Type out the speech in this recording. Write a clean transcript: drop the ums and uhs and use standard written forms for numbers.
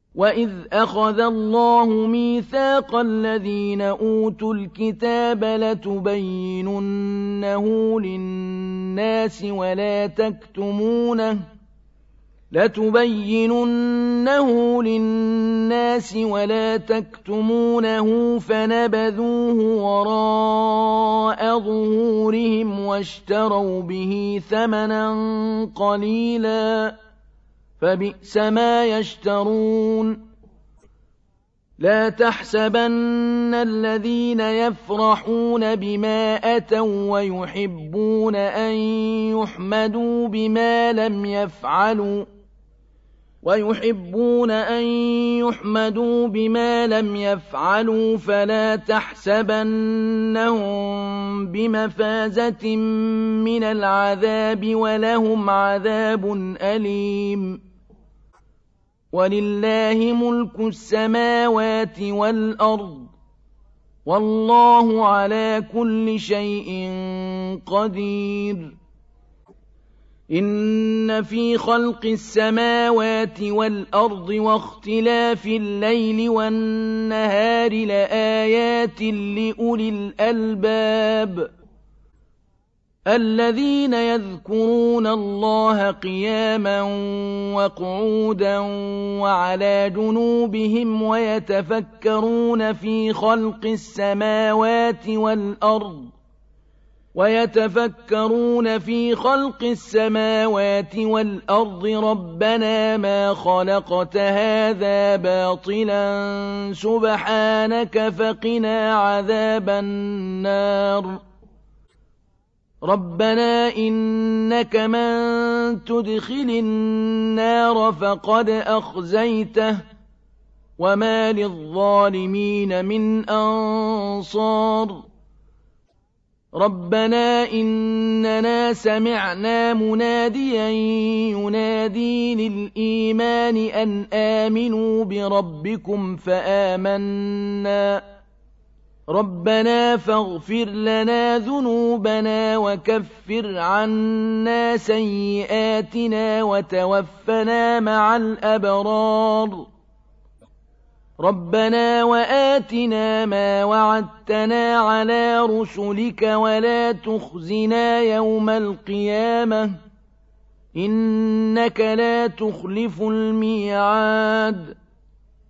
وَإِذْ أَخَذَ اللَّهُ مِيثَاقَ الَّذِينَ أُوتُوا الْكِتَابَ لَتُبَيِّنُنَّهُ لِلنَّاسِ وَلَا تَكْتُمُونَهُ فَنَبَذُوهُ وَرَاءَ ظُهُورِهِمْ وَاشْتَرَوْا بِهِ ثَمَنًا قَلِيلًا فَبِئْسَ مَا يَشْتَرُونَ لَا تَحْسَبَنَّ الَّذِينَ يَفْرَحُونَ بِمَا أَتَوا وَّيُحِبُّونَ أَن يُحْمَدُوا بِمَا لَمْ يَفْعَلُوا فَلَا تَحْسَبَنَّهُم بِمَفَازَةٍ مِّنَ الْعَذَابِ وَلَهُمْ عَذَابٌ أَلِيمٌ وَلِلَّهِ مُلْكُ السَّمَاوَاتِ وَالْأَرْضِ وَاللَّهُ عَلَىٰ كُلِّ شَيْءٍ قَدِيرٌ إِنَّ فِي خَلْقِ السَّمَاوَاتِ وَالْأَرْضِ وَاخْتِلَافِ اللَّيْلِ وَالنَّهَارِ لَآيَاتٍ لِّأُولِي الْأَلْبَابِ الَّذِينَ يَذْكُرُونَ اللَّهَ قِيَامًا وَقُعُودًا وَعَلَىٰ جُنُوبِهِمْ وَيَتَفَكَّرُونَ في خَلْقِ السَّمَاوَاتِ وَالْأَرْضِ رَبَّنَا مَا خَلَقْتَ هَٰذَا بَاطِلًا سُبْحَانَكَ فَقِنَا عَذَابَ النَّارِ رَبَّنَا إِنَّكَ مَن تُدْخِلِ النَّارَ فَقَدْ أَخْزَيْتَهُ وَمَا لِلظَّالِمِينَ مِنْ أَنصَارٍ رَبَّنَا إِنَّنَا سَمِعْنَا مُنَادِيًا يُنَادِي لِلْإِيمَانِ أَنْ آمِنُوا بِرَبِّكُمْ فَآمَنَّا رَبَّنَا فَاغْفِرْ لَنَا ذُنُوبَنَا وَكَفِّرْ عَنَّا سَيِّئَاتِنَا وَتَوَفَّنَا مَعَ الْأَبْرَارِ رَبَّنَا وَآتِنَا مَا وَعَدتَّنَا عَلَىٰ رُسُلِكَ وَلَا تُخْزِنَا يَوْمَ الْقِيَامَةِ إِنَّكَ لَا تُخْلِفُ الْمِيعَادَ